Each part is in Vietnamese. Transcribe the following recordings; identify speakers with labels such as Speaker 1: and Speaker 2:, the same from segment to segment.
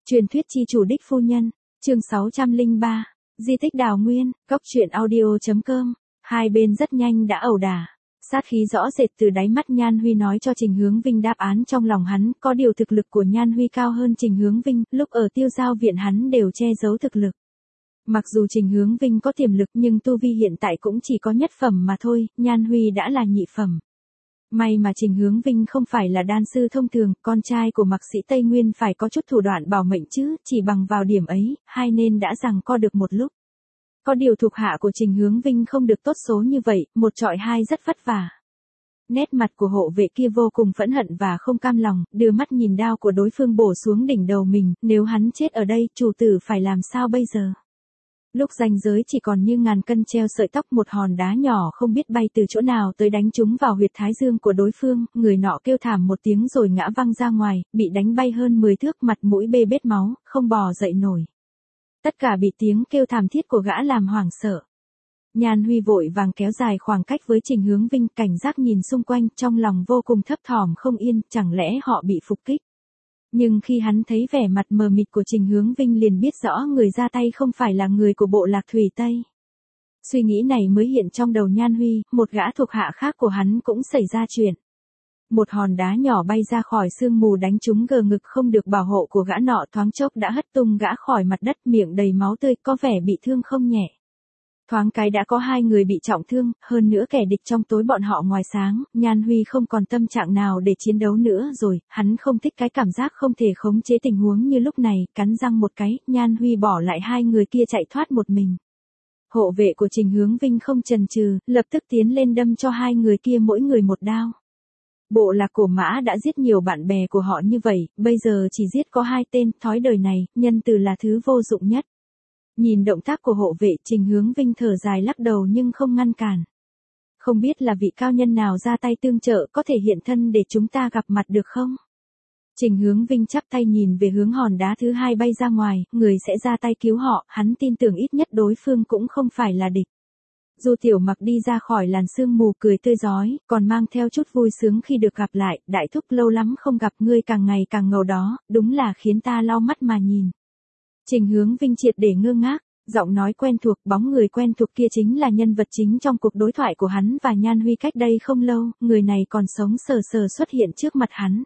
Speaker 1: Truyền thuyết chi chủ đích phu nhân, chương 603, di tích Đào Nguyên, góc truyện audio.com, hai bên rất nhanh đã ẩu đả. Sát khí rõ rệt từ đáy mắt Nhan Huy nói cho Trình Hướng Vinh đáp án trong lòng hắn, có điều thực lực của Nhan Huy cao hơn Trình Hướng Vinh, lúc ở Tiêu Giao viện hắn đều che giấu thực lực. Mặc dù Trình Hướng Vinh có tiềm lực nhưng tu vi hiện tại cũng chỉ có nhất phẩm mà thôi, Nhan Huy đã là nhị phẩm. May mà Trình Hướng Vinh không phải là đan sư thông thường, con trai của mạc sĩ Tây Nguyên phải có chút thủ đoạn bảo mệnh chứ, chỉ bằng vào điểm ấy, hai nên đã giằng co được một lúc. Có điều thuộc hạ của Trình Hướng Vinh không được tốt số như vậy, một trọi hai rất vất vả. Nét mặt của hộ vệ kia vô cùng phẫn hận và không cam lòng, đưa mắt nhìn đao của đối phương bổ xuống đỉnh đầu mình, nếu hắn chết ở đây, chủ tử phải làm sao bây giờ? Lúc ranh giới chỉ còn như ngàn cân treo sợi tóc, một hòn đá nhỏ không biết bay từ chỗ nào tới đánh trúng vào huyệt thái dương của đối phương, người nọ kêu thảm một tiếng rồi ngã văng ra ngoài, bị đánh bay hơn 10 thước, mặt mũi bê bết máu, không bò dậy nổi. Tất cả bị tiếng kêu thảm thiết của gã làm hoảng sợ. Nhan Huy vội vàng kéo dài khoảng cách với Trình Hướng Vinh, cảnh giác nhìn xung quanh, trong lòng vô cùng thấp thỏm không yên, chẳng lẽ họ bị phục kích. Nhưng khi hắn thấy vẻ mặt mờ mịt của Trình Hướng Vinh liền biết rõ người ra tay không phải là người của bộ lạc Thủy Tây. Suy nghĩ này mới hiện trong đầu Nhan Huy, một gã thuộc hạ khác của hắn cũng xảy ra chuyện. Một hòn đá nhỏ bay ra khỏi sương mù đánh trúng gờ ngực không được bảo hộ của gã nọ, thoáng chốc đã hất tung gã khỏi mặt đất, miệng đầy máu tươi, có vẻ bị thương không nhẹ. Thoáng cái đã có hai người bị trọng thương, hơn nữa kẻ địch trong tối bọn họ ngoài sáng, Nhan Huy không còn tâm trạng nào để chiến đấu nữa rồi, hắn không thích cái cảm giác không thể khống chế tình huống như lúc này, cắn răng một cái, Nhan Huy bỏ lại hai người kia chạy thoát một mình. Hộ vệ của Trình Hướng Vinh không chần chừ, lập tức tiến lên đâm cho hai người kia mỗi người một đao. Bộ lạc Cổ Mã đã giết nhiều bạn bè của họ như vậy, bây giờ chỉ giết có hai tên, thói đời này, nhân từ là thứ vô dụng nhất. Nhìn động tác của hộ vệ, Trình Hướng Vinh thở dài lắc đầu nhưng không ngăn cản. Không biết là vị cao nhân nào ra tay tương trợ, có thể hiện thân để chúng ta gặp mặt được không? Trình Hướng Vinh chắp tay nhìn về hướng hòn đá thứ hai bay ra ngoài, người sẽ ra tay cứu họ, hắn tin tưởng ít nhất đối phương cũng không phải là địch. Du Tiểu Mặc đi ra khỏi làn sương mù cười tươi rói, còn mang theo chút vui sướng khi được gặp lại, đại thúc lâu lắm không gặp ngươi càng ngày càng ngầu đó, đúng là khiến ta lau mắt mà nhìn. Trình Hướng Vinh triệt để ngơ ngác, giọng nói quen thuộc, bóng người quen thuộc kia chính là nhân vật chính trong cuộc đối thoại của hắn và Nhan Huy cách đây không lâu, người này còn sống sờ sờ xuất hiện trước mặt hắn.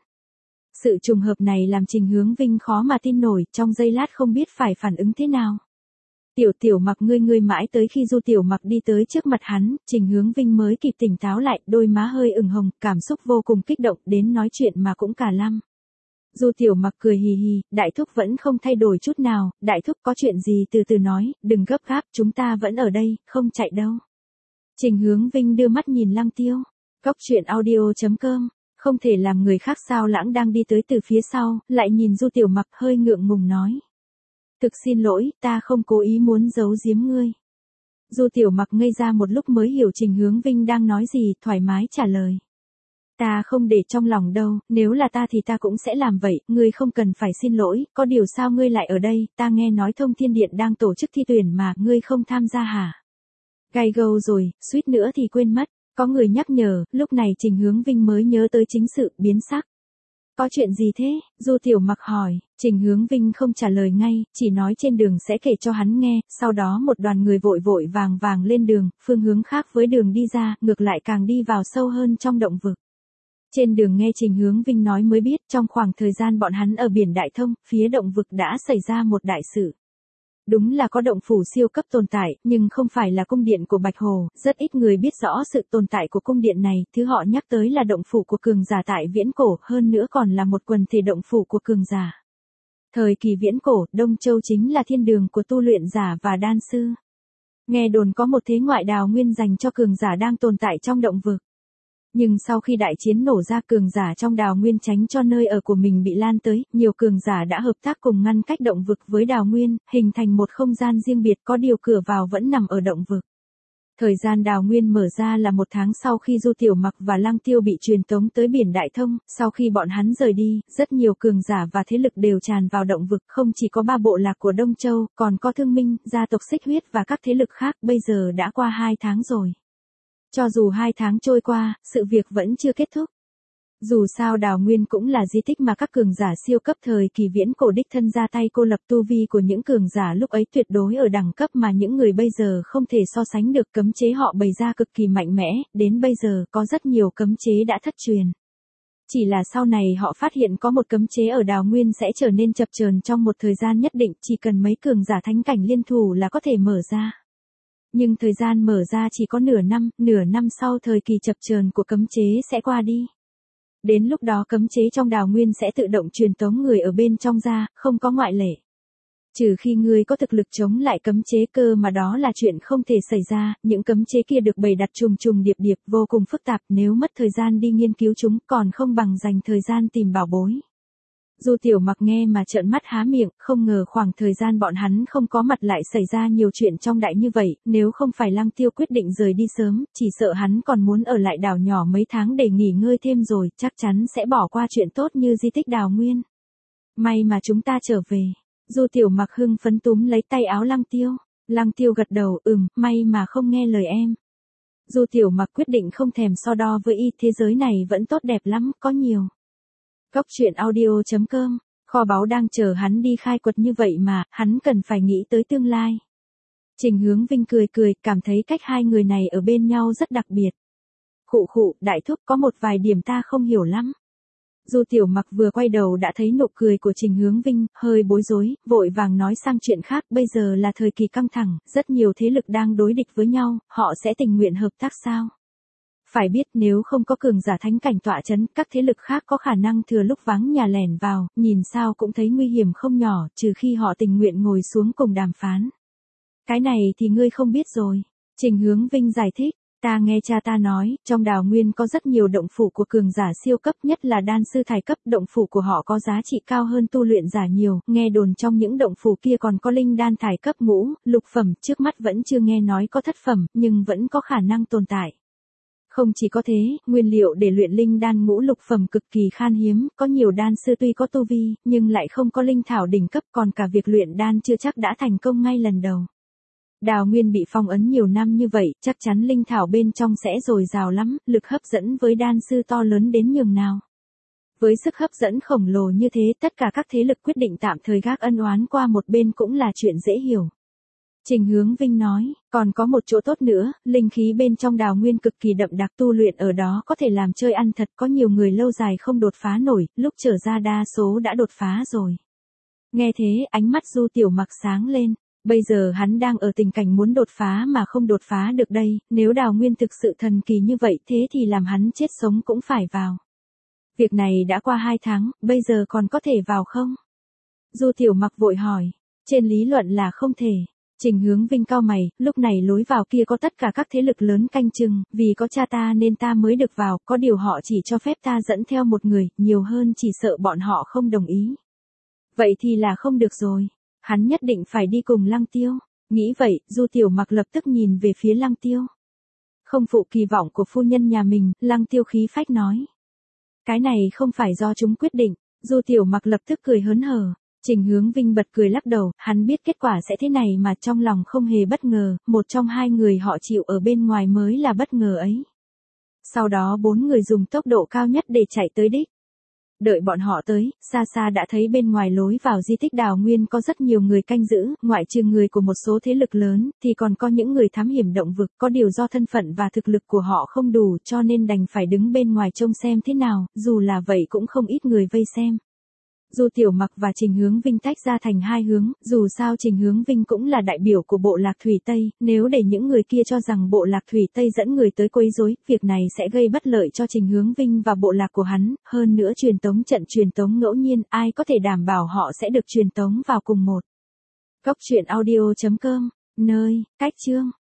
Speaker 1: Sự trùng hợp này làm Trình Hướng Vinh khó mà tin nổi, trong giây lát không biết phải phản ứng thế nào. Tiểu Mặc ngươi mãi tới khi Du Tiểu Mặc đi tới trước mặt hắn, Trình Hướng Vinh mới kịp tỉnh táo lại, đôi má hơi ửng hồng, cảm xúc vô cùng kích động, đến nói chuyện mà cũng cả lăm. Du Tiểu Mặc cười hì hì, đại thúc vẫn không thay đổi chút nào, đại thúc có chuyện gì từ từ nói, đừng gấp gáp, chúng ta vẫn ở đây, không chạy đâu. Trình Hướng Vinh đưa mắt nhìn Lăng Tiêu, góc truyện audio.com, không thể làm người khác sao Lãng đang đi tới từ phía sau, lại nhìn Du Tiểu Mặc hơi ngượng ngùng nói. Thực xin lỗi, ta không cố ý muốn giấu giếm ngươi. Du Tiểu Mặc ngây ra một lúc mới hiểu Trình Hướng Vinh đang nói gì, thoải mái trả lời. Ta không để trong lòng đâu, nếu là ta thì ta cũng sẽ làm vậy, ngươi không cần phải xin lỗi, có điều sao ngươi lại ở đây, ta nghe nói Thông Thiên Điện đang tổ chức thi tuyển mà, ngươi không tham gia hả? Gay gâu rồi, suýt nữa thì quên mất, có người nhắc nhở, lúc này Trình Hướng Vinh mới nhớ tới chính sự, biến sắc. Có chuyện gì thế? Du Tiểu Mặc hỏi, Trình Hướng Vinh không trả lời ngay, chỉ nói trên đường sẽ kể cho hắn nghe, sau đó một đoàn người vội vội vàng lên đường, phương hướng khác với đường đi ra, ngược lại càng đi vào sâu hơn trong động vực. Trên đường nghe Trình Hướng Vinh nói mới biết, trong khoảng thời gian bọn hắn ở biển Đại Thông, phía động vực đã xảy ra một đại sự. Đúng là có động phủ siêu cấp tồn tại, nhưng không phải là cung điện của Bạch Hồ, rất ít người biết rõ sự tồn tại của cung điện này, thứ họ nhắc tới là động phủ của cường giả tại viễn cổ, hơn nữa còn là một quần thể động phủ của cường giả. Thời kỳ viễn cổ, Đông Châu chính là thiên đường của tu luyện giả và đan sư. Nghe đồn có một thế ngoại đào nguyên dành cho cường giả đang tồn tại trong động vực. Nhưng sau khi đại chiến nổ ra, cường giả trong đào nguyên tránh cho nơi ở của mình bị lan tới, nhiều cường giả đã hợp tác cùng ngăn cách động vực với đào nguyên, hình thành một không gian riêng biệt, có điều cửa vào vẫn nằm ở động vực. Thời gian đào nguyên mở ra là 1 tháng sau khi Du Tiểu Mặc và Lăng Tiêu bị truyền tống tới biển Đại Thông, sau khi bọn hắn rời đi, rất nhiều cường giả và thế lực đều tràn vào động vực, không chỉ có 3 bộ lạc của Đông Châu, còn có Thương Minh, gia tộc Xích Huyết và các thế lực khác, bây giờ đã qua 2 tháng rồi. Cho dù 2 tháng trôi qua, sự việc vẫn chưa kết thúc. Dù sao Đào Nguyên cũng là di tích mà các cường giả siêu cấp thời kỳ viễn cổ đích thân ra tay cô lập tu vi của những cường giả lúc ấy tuyệt đối ở đẳng cấp mà những người bây giờ không thể so sánh được, cấm chế họ bày ra cực kỳ mạnh mẽ, đến bây giờ có rất nhiều cấm chế đã thất truyền. Chỉ là sau này họ phát hiện có một cấm chế ở Đào Nguyên sẽ trở nên chập chờn trong một thời gian nhất định, chỉ cần mấy cường giả thánh cảnh liên thủ là có thể mở ra. Nhưng thời gian mở ra chỉ có nửa năm sau thời kỳ chập chờn của cấm chế sẽ qua đi. Đến lúc đó cấm chế trong Đào Nguyên sẽ tự động truyền tống người ở bên trong ra, không có ngoại lệ. Trừ khi ngươi có thực lực chống lại cấm chế, cơ mà đó là chuyện không thể xảy ra, những cấm chế kia được bày đặt trùng điệp vô cùng phức tạp, nếu mất thời gian đi nghiên cứu chúng còn không bằng dành thời gian tìm bảo bối. Du Tiểu Mặc nghe mà trợn mắt há miệng, không ngờ khoảng thời gian bọn hắn không có mặt lại xảy ra nhiều chuyện trong đại như vậy, nếu không phải Lăng Tiêu quyết định rời đi sớm, chỉ sợ hắn còn muốn ở lại đảo nhỏ mấy tháng để nghỉ ngơi thêm rồi, chắc chắn sẽ bỏ qua chuyện tốt như di tích Đào Nguyên. May mà chúng ta trở về. Du Tiểu Mặc hưng phấn túm lấy tay áo Lăng Tiêu. Lăng Tiêu gật đầu, may mà không nghe lời em. Du Tiểu Mặc quyết định không thèm so đo với y, thế giới này vẫn tốt đẹp lắm, có nhiều. Cốc truyện audio.com, kho báu đang chờ hắn đi khai quật như vậy mà, hắn cần phải nghĩ tới tương lai. Trình Hướng Vinh cười, cảm thấy cách hai người này ở bên nhau rất đặc biệt. Khụ, đại thúc, có một vài điểm ta không hiểu lắm. Du Tiểu Mặc vừa quay đầu đã thấy nụ cười của Trình Hướng Vinh, hơi bối rối, vội vàng nói sang chuyện khác, bây giờ là thời kỳ căng thẳng, rất nhiều thế lực đang đối địch với nhau, họ sẽ tình nguyện hợp tác sao? Phải biết nếu không có cường giả thánh cảnh tọa chấn, các thế lực khác có khả năng thừa lúc vắng nhà lẻn vào, nhìn sao cũng thấy nguy hiểm không nhỏ, trừ khi họ tình nguyện ngồi xuống cùng đàm phán. Cái này thì ngươi không biết rồi. Trình Hướng Vinh giải thích, ta nghe cha ta nói, trong Đào Nguyên có rất nhiều động phủ của cường giả siêu cấp, nhất là đan sư thải cấp, động phủ của họ có giá trị cao hơn tu luyện giả nhiều, nghe đồn trong những động phủ kia còn có linh đan thải cấp ngũ, lục phẩm, trước mắt vẫn chưa nghe nói có thất phẩm, nhưng vẫn có khả năng tồn tại. Không chỉ có thế, nguyên liệu để luyện linh đan ngũ lục phẩm cực kỳ khan hiếm, có nhiều đan sư tuy có tu vi, nhưng lại không có linh thảo đỉnh cấp, còn cả việc luyện đan chưa chắc đã thành công ngay lần đầu. Đào Nguyên bị phong ấn nhiều năm như vậy, chắc chắn linh thảo bên trong sẽ dồi dào lắm, lực hấp dẫn với đan sư to lớn đến nhường nào. Với sức hấp dẫn khổng lồ như thế, tất cả các thế lực quyết định tạm thời gác ân oán qua một bên cũng là chuyện dễ hiểu. Trình Hướng Vinh nói, còn có một chỗ tốt nữa, linh khí bên trong Đào Nguyên cực kỳ đậm đặc, tu luyện ở đó có thể làm chơi ăn thật, có nhiều người lâu dài không đột phá nổi, lúc trở ra đa số đã đột phá rồi. Nghe thế, ánh mắt Du Tiểu Mặc sáng lên, bây giờ hắn đang ở tình cảnh muốn đột phá mà không đột phá được đây, nếu Đào Nguyên thực sự thần kỳ như vậy thế thì làm hắn chết sống cũng phải vào. Việc này đã qua 2 tháng, bây giờ còn có thể vào không? Du Tiểu Mặc vội hỏi, trên lý luận là không thể. Trình Hướng Vinh cau mày, lúc này lối vào kia có tất cả các thế lực lớn canh chừng, vì có cha ta nên ta mới được vào, có điều họ chỉ cho phép ta dẫn theo một người, nhiều hơn chỉ sợ bọn họ không đồng ý. Vậy thì là không được rồi, hắn nhất định phải đi cùng Lăng Tiêu. Nghĩ vậy, Du Tiểu Mặc lập tức nhìn về phía Lăng Tiêu. Không phụ kỳ vọng của phu nhân nhà mình, Lăng Tiêu khí phách nói. Cái này không phải do chúng quyết định, Du Tiểu Mặc lập tức cười hớn hở. Trình Hướng Vinh bật cười lắc đầu, hắn biết kết quả sẽ thế này mà trong lòng không hề bất ngờ, một trong hai người họ chịu ở bên ngoài mới là bất ngờ ấy. Sau đó 4 người dùng tốc độ cao nhất để chạy tới đích. Đợi bọn họ tới, xa đã thấy bên ngoài lối vào di tích Đào Nguyên có rất nhiều người canh giữ, ngoại trừ người của một số thế lực lớn, thì còn có những người thám hiểm động vực, có điều do thân phận và thực lực của họ không đủ cho nên đành phải đứng bên ngoài trông xem thế nào, dù là vậy cũng không ít người vây xem. Du Tiểu Mặc và Trình Hướng Vinh tách ra thành hai hướng, dù sao Trình Hướng Vinh cũng là đại biểu của bộ lạc Thủy Tây, nếu để những người kia cho rằng bộ lạc Thủy Tây dẫn người tới quấy rối, việc này sẽ gây bất lợi cho Trình Hướng Vinh và bộ lạc của hắn, hơn nữa truyền tống trận truyền tống ngẫu nhiên, ai có thể đảm bảo họ sẽ được truyền tống vào cùng một. Cốc truyện audio.com, nơi, cách chương.